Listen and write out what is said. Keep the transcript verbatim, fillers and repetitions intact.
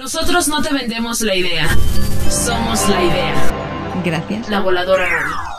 Nosotros no te vendemos la idea. Somos la idea. Gracias. La Voladora Radio.